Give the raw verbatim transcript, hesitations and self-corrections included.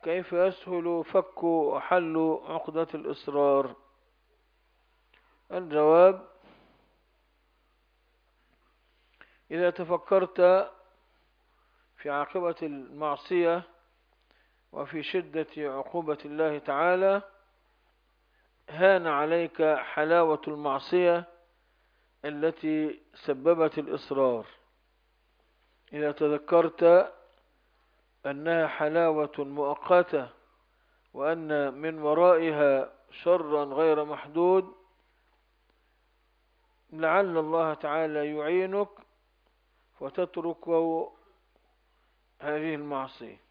كيف يسهل فك وحل عقدة الإصرار؟ الجواب: إذا تفكرت في عاقبة المعصية وفي شدة عقوبة الله تعالى هان عليك حلاوة المعصية التي سببت الإصرار. إذا تذكرت أنها حلاوة مؤقتة وأن من ورائها شرا غير محدود، لعل الله تعالى يعينك وتترك هذه المعصية.